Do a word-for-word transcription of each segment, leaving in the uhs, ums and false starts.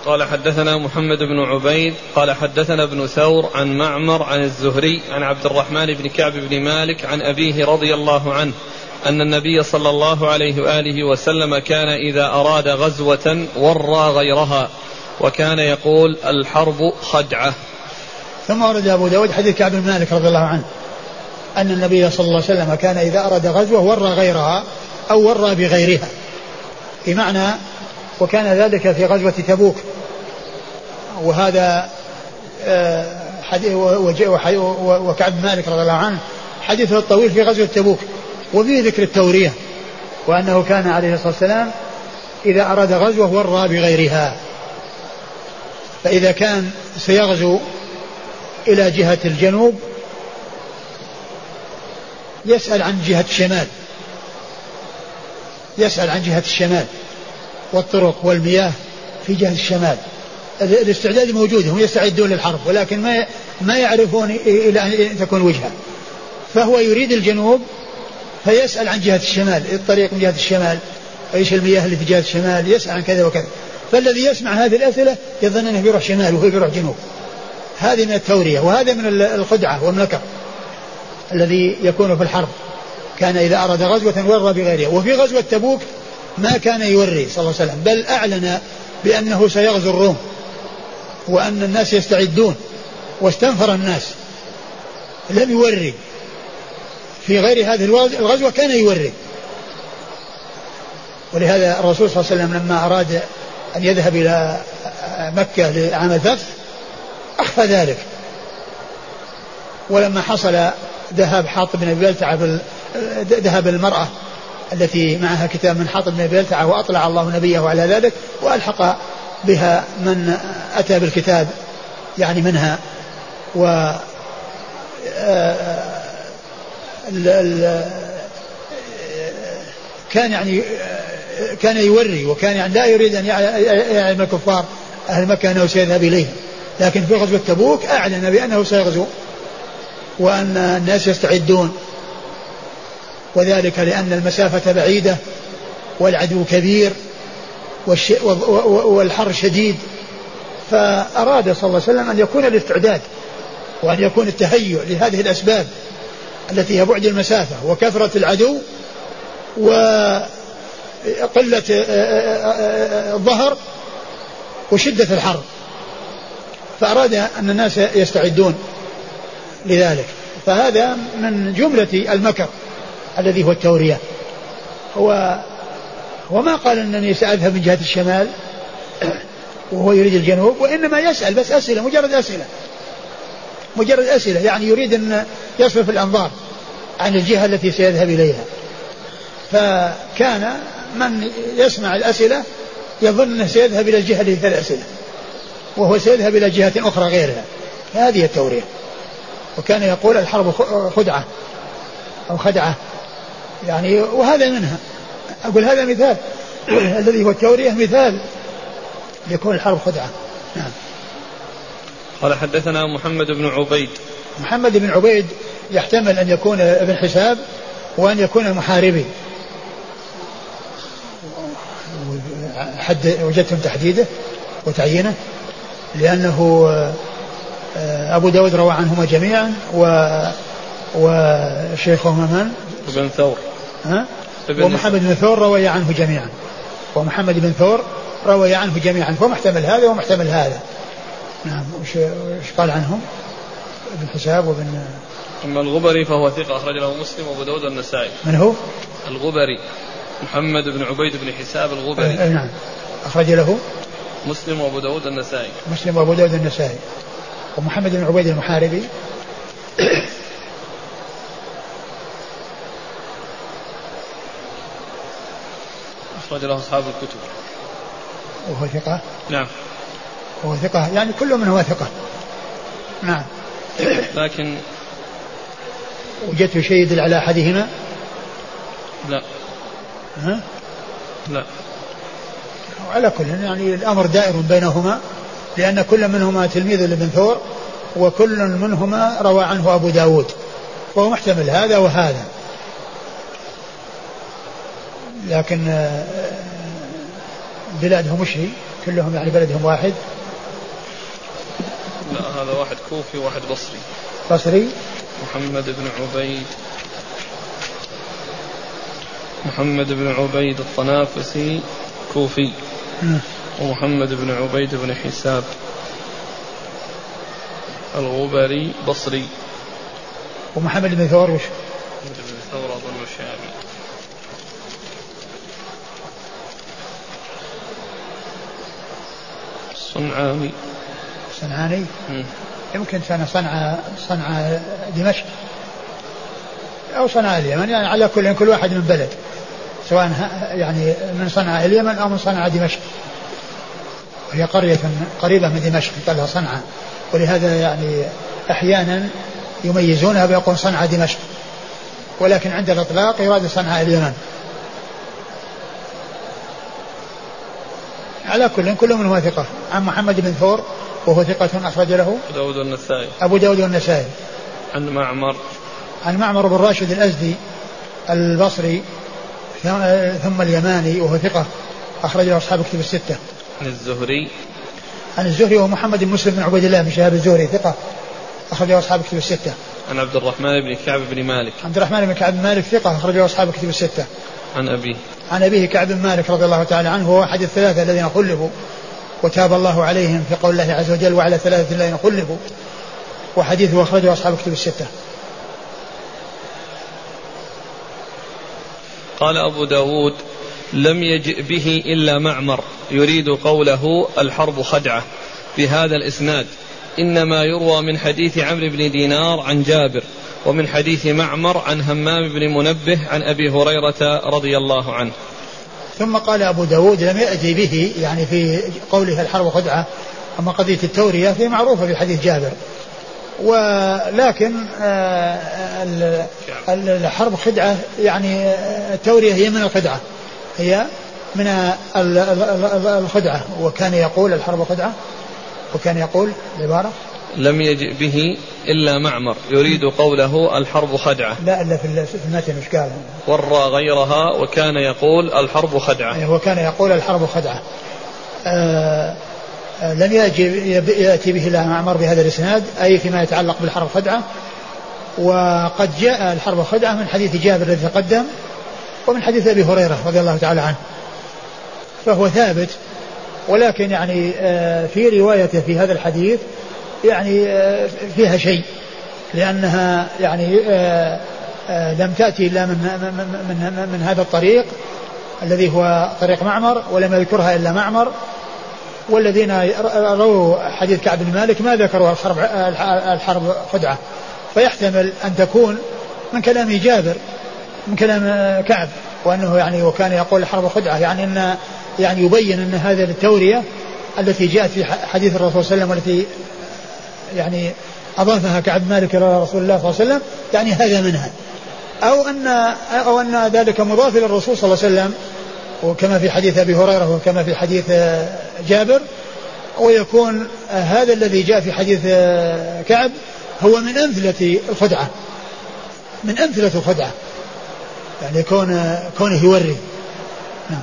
قال حدثنا محمد بن عبيد قال حدثنا ابن ثور عن معمر عن الزهري عن عبد الرحمن بن كعب بن مالك عن أبيه رضي الله عنه أن النبي صلى الله عليه وآله وسلم كان إذا أراد غزوة ورى غيرها وكان يقول الحرب خدعة. ثم ورد أبو داود حديث كعب بن مالك رضي الله عنه أن النبي صلى الله عليه وسلم كان إذا أراد غزوة ورى غيرها أو ورى بغيرها، بمعنى وكان ذلك في غزوة تبوك، وهذا وكعب بن مالك رضي الله عنه حديثه الطويل في غزوة تبوك وفيه ذكر التورية، وأنه كان عليه الصلاة والسلام إذا أراد غزوة ورى بغيرها، فإذا كان سيغزو إلى جهة الجنوب يسأل عن جهة الشمال، يسأل عن جهة الشمال والطرق والمياه في جهة الشمال. الاستعداد موجود، هم يستعدون للحرب ولكن ما ما يعرفون إلى أن تكون وجهة، فهو يريد الجنوب فيسأل عن جهة الشمال، الطريق من جهة الشمال، ايش المياه اللي في جهة الشمال، يسأل عن كذا وكذا. فالذي يسمع هذه الأسئلة يظن أنه بيروح شمال وهو بيروح جنوب. هذه من التورية وهذا من الخدعة والمكر الذي يكون في الحرب. كان إذا أراد غزوة ورى بغيرها. وفي غزوة تبوك ما كان يوري صلى الله عليه وسلم، بل أعلن بأنه سيغزو الروم وأن الناس يستعدون واستنفر الناس، لم يوري. في غير هذه الغزوة كان يوري. ولهذا الرسول صلى الله عليه وسلم لما أراد أن يذهب إلى مكة لعام الفتح أخفى ذلك، ولما حصل ذهاب حاطب بن أبي بلتعة، ذهب المرأة التي معها كتاب من حاطب بن أبي بلتعة وأطلع الله نبيه على ذلك وألحق بها من أتى بالكتاب يعني منها، و كان يعني كان يوري وكان يعني لا يريد أن يعلم الكفار أهل مكة أنه سيذهب إليهم، لكن في غزوة تبوك أعلن بأنه سيغزو وأن الناس يستعدون، وذلك لأن المسافة بعيدة والعدو كبير والحر شديد، فأراد صلى الله عليه وسلم أن يكون الاستعداد وأن يكون التهيؤ لهذه الأسباب التي هي بعد المسافة وكثرة العدو وقلة الظهر وشدة الحر، فأراد أن الناس يستعدون لذلك. فهذا من جملة المكر الذي هو التورية. هو وما قال أنني سأذهب من جهة الشمال وهو يريد الجنوب، وإنما يسأل بس أسئلة، مجرد أسئلة مجرد أسئلة يعني يريد أن يصرف الأنظار عن الجهة التي سيذهب إليها. فكان من يسمع الأسئلة يظن أنه سيذهب إلى الجهة التي فيها الأسئلة وهو سيذهب إلى جهة أخرى غيرها. هذه التورية. وكان يقول الحرب خدعة أو خدعة يعني، وهذا منها. أقول هذا مثال الذي هو التورية مثال يكون الحرب خدعة. نعم. قال حدثنا محمد بن عبيد. محمد بن عبيد يحتمل أن يكون ابن حساب وأن يكون محاربي. حد وجدتم تحديده وتعيينه لأنه أبو داود روى عنهما جميعا و وشيخهما من؟ ابن ثور. ها؟ ومحمد بن ثور روي عنه جميعا ومحمد بن ثور روي عنه جميعا، فمحتمل هذا ومحتمل هذا. نعم. وش قال عنهم ابن حساب وابن؟ أما الغبري فهو ثقة أخرج له مسلم وأبو داود والنسائي. من هو؟ الغبري محمد بن عبيد بن حساب الغبري. أه نعم. أخرج له مسلم وأبو داود والنسائي. مسلم وأبو داود والنسائي. ومحمد بن عبيد المحاربي أخرج له أصحاب الكتب. وهو ثقة. نعم. وهو ثقة يعني كل من هو ثقة. نعم. لكن وجدت شيء يدل على أحدهما؟ لا. ها؟ لا. على كل يعني الأمر دائر بينهما، لأن كل منهما تلميذ لابن ثور وكل منهما روى عنه أبو داود، وهو محتمل هذا وهذا. لكن بلاده مشري كلهم يعني بلدهم واحد؟ لا هذا واحد كوفي وواحد بصري. بصري. محمد بن عبيد محمد بن عبيد الطنافسي كوفي. م. ومحمد بن عبيد بن حساب الغبري بصري. ومحمد بن ثور وش؟ محمد بن ثور أظن شامي. صنعاني. صنعاني. م. يمكن كان صنعاء صنعاء دمشق أو صنعاء اليمن، يعني على كل كل واحد من بلد، سواء يعني من صنعاء اليمن أو من صنعاء دمشق، وهي قرية قريبة من دمشق يقال لها صنعاء، ولهذا يعني أحيانا يميزونها بيقول صنعاء دمشق، ولكن عند الإطلاق يراد صنعاء اليمن. على كل كل منهم ثقة. عن محمد بن ثور وهو ثقة أخرج له أبو داود والنسائي. أبو داود والنسائي. عن معمر عن معمر بن راشد الأزدي البصري ثم اليماني وهو ثقة أخرج له أصحاب كتب الستة. عن الزهري. عن الزهري وهو محمد بن مسلم بن عبيد الله بن شهاب الزهري ثقة أخرج له أصحاب كتب الستة. عن عبد الرحمن بن كعب بن مالك. عبد الرحمن بن كعب بن مالك ثقة أخرج له أصحاب كتب الستة. عن أبيه. عن أبيه كعب بن مالك رضي الله تعالى عنه، هو أحد الثلاثة الذين خلفوا وتاب الله عليهم في قول الله عز وجل وعلى ثلاثة الذين خلفوا، وحديثه أخرجه أصحاب كتب الستة. قال أبو داود لم يجئ به إلا معمر يريد قوله الحرب خدعة بهذا الإسناد، إنما يروى من حديث عمرو بن دينار عن جابر، ومن حديث معمر عن همام بن منبه عن أبي هريرة رضي الله عنه. ثم قال أبو داود لم يأتي به يعني في قوله الحرب خدعة، أما قضية التورية في معروفة في حديث جابر، ولكن الحرب خدعة يعني التورية هي من الخدعة، هي من الخدعة. وكان يقول الحرب خدعة، وكان يقول العبارة لم يجئ به إلا معمر يريد قوله الحرب خدعة. لا إلا في المتن مش قال ورى غيرها وكان يقول الحرب خدعة. وكان يقول الحرب خدعة. آه لم يأتي به إلا معمر بهذا الإسناد، أي فيما يتعلق بالحرب خدعة. وقد جاء الحرب خدعة من حديث جابر الذي تقدم، ومن حديث أبي هريرة رضي الله تعالى عنه، فهو ثابت. ولكن يعني في روايته في هذا الحديث يعني فيها شيء، لأنها يعني لم تأتي إلا من, من, من, من هذا الطريق الذي هو طريق معمر، ولم يذكرها إلا معمر. والذين رووا حديث كعب بن مالك ما ذكروا الحرب, الحرب خدعة، فيحتمل أن تكون من كلام جابر من كلام كعب، وأنه يعني وكان يقول الحرب خدعة، يعني أن يعني يبين أن هذه التورية التي جاءت في حديث الرسول صلى الله عليه وسلم والتي يعني أضافها كعب مالك إلى رسول الله صلى الله عليه وسلم، يعني هذا منها، أو أن أو أن ذلك مضاف إلى الرسول صلى الله عليه وسلم، وكما في حديث أبي هريرة وكما في حديث جابر. ويكون هذا الذي جاء في حديث كعب هو من أمثلة الخدعة، من أمثلة الخدعة، يعني كون كونه يوري. نعم.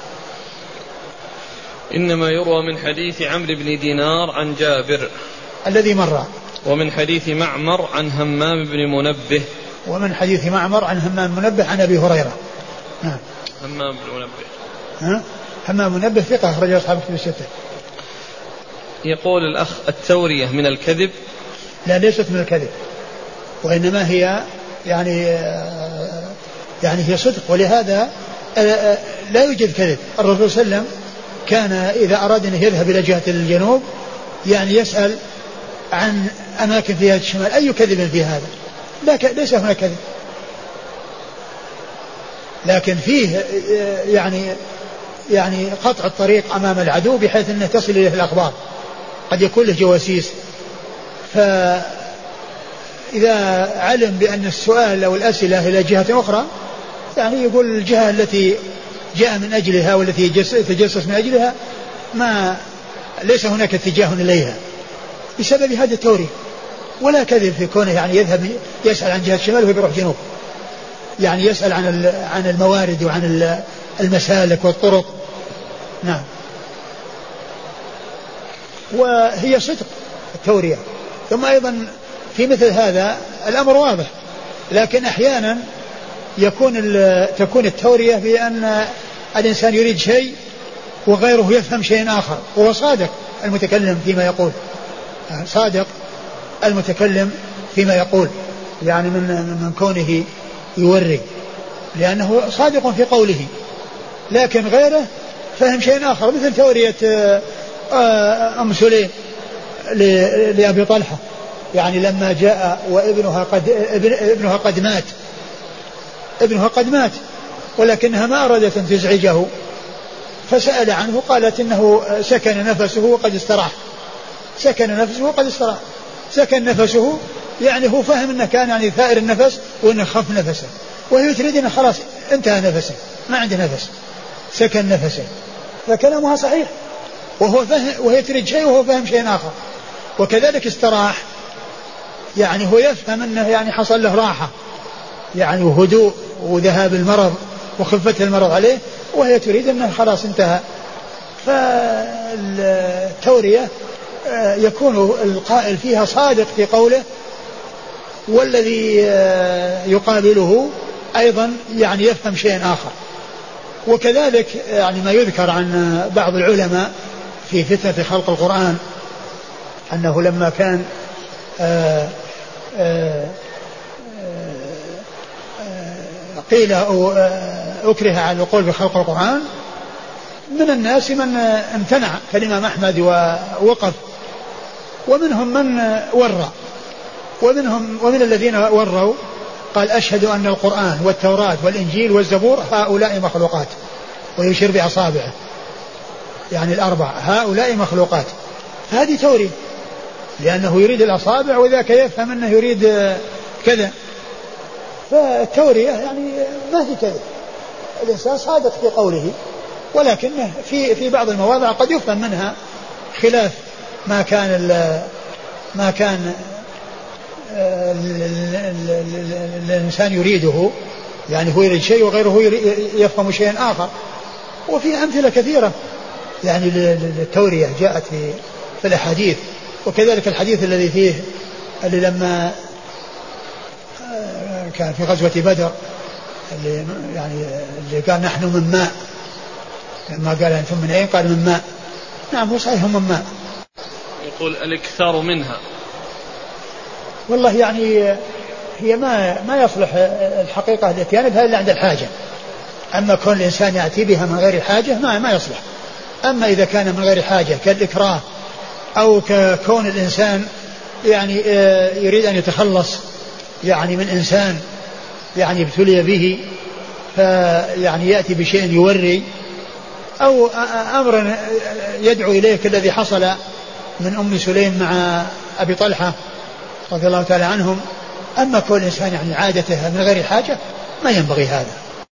إنما يروى من حديث عمرو بن دينار عن جابر الذي مر، ومن حديث معمر عن همام بن منبه، ومن حديث معمر عن همام منبه عن أبي هريرة. نعم. همام بن منبه ها؟ همام منبه ثقة أخرجه أصحاب الكتب الستة. يقول الأخ التورية من الكذب؟ لا ليست من الكذب، وإنما هي يعني يعني هي صدق، ولهذا لا يوجد كذب. الرسول صلى الله عليه وسلم كان إذا أراد أن يذهب إلى جهة الجنوب يعني يسأل عن أماكن في جهة الشمال، أي كذب في هذا؟ لا ك... ليس هناك كذب، لكن فيه يعني يعني قطع الطريق أمام العدو بحيث أنه تصل إليه الأخبار، قد يكون له جواسيس، فإذا علم بأن السؤال أو الأسئلة إلى جهة أخرى يعني يقول الجهة التي جاء من أجلها والتي يتجسس من أجلها ما ليس هناك اتجاه إليها، بسبب هذا التوري. ولا كذب في كونه يعني يذهب يسأل عن جهة الشمال وهو بيروح جنوب، يعني يسأل عن عن الموارد وعن المسالك والطرق. نعم. وهي صدق التورية. ثم أيضا في مثل هذا الأمر واضح، لكن أحيانا يكون تكون التورية بأن الإنسان يريد شيء وغيره يفهم شيء آخر، وهو صادق المتكلم فيما يقول، صادق المتكلم فيما يقول، يعني من من كونه يوري، لأنه صادق في قوله، لكن غيره فهم شيء آخر. مثل تورية أم سليم لأبي طلحة، يعني لما جاء وابنها قد ابنها قد مات ابنها قد مات ولكنها ما أرادت أن تزعجه، فسأل عنه، قالت إنه سكن نفسه وقد استراح. سكن نفسه وقد استراح، سكن نفسه يعني هو فهم أنه كان يعني ثائر النفس وأنه خف نفسه، وهي تريد أنه خلاص انتهى نفسه ما عنده نفس، سكن نفسه، فكلامها صحيح، وهو فهم، وهي تريد شيء وهو فهم شيء آخر. وكذلك استراح، يعني هو يفهم أنه يعني حصل له راحة يعني وهدوء وذهاب المرض وخفة المرض عليه، وهي تريد أنه خلاص انتهى. فالتورية يكون القائل فيها صادق في قوله، والذي يقابله أيضا يعني يفهم شيء آخر. وكذلك يعني ما يذكر عن بعض العلماء في فتنة خلق القرآن، أنه لما كان آآ آآ قيل أو أكره على القول بخلق القرآن، من الناس من امتنع كالإمام أحمد ووقف، ومنهم من ورى، ومنهم ومن الذين وروا قال أشهد أن القرآن والتوراة والإنجيل والزبور هؤلاء مخلوقات، ويشير بأصابعه يعني الأربع، هؤلاء مخلوقات. هذه تورية، لأنه يريد الأصابع وذاك يفهم أنه يريد كذا. فالتورية يعني ما في كذا، الإنسان صادق في قوله، ولكنه في في بعض المواضع قد يفهم منها خلاف ما كان ما كان الإنسان يريده، يعني هو يريد شيء وغيره يفهم شيئا آخر. وفي أمثلة كثيرة يعني للتورية جاءت في في الأحاديث. وكذلك الحديث الذي فيه اللي لما كان في غزوة بدر اللي يعني اللي قال نحن من ماء، لما قال أنتم من أين قال من ماء. نعم هو صحيح من ماء. يقول الاكثار منها، والله يعني هي ما ما يصلح الحقيقة الاتيان بها إلا عند الحاجة. أما كون الإنسان يأتي بها من غير حاجة ما ما يصلح. أما إذا كان من غير حاجة كالإكراه أو ككون الإنسان يعني يريد أن يتخلص يعني من إنسان يعني ابتلي به، فيعني يأتي بشيء يوري، أو أمر يدعو إليه كالذي حصل من أم سليم مع أبي طلحة رضي الله تعالى عنهم. أما كل إنسان يعني عادته من غير حاجة ما ينبغي هذا.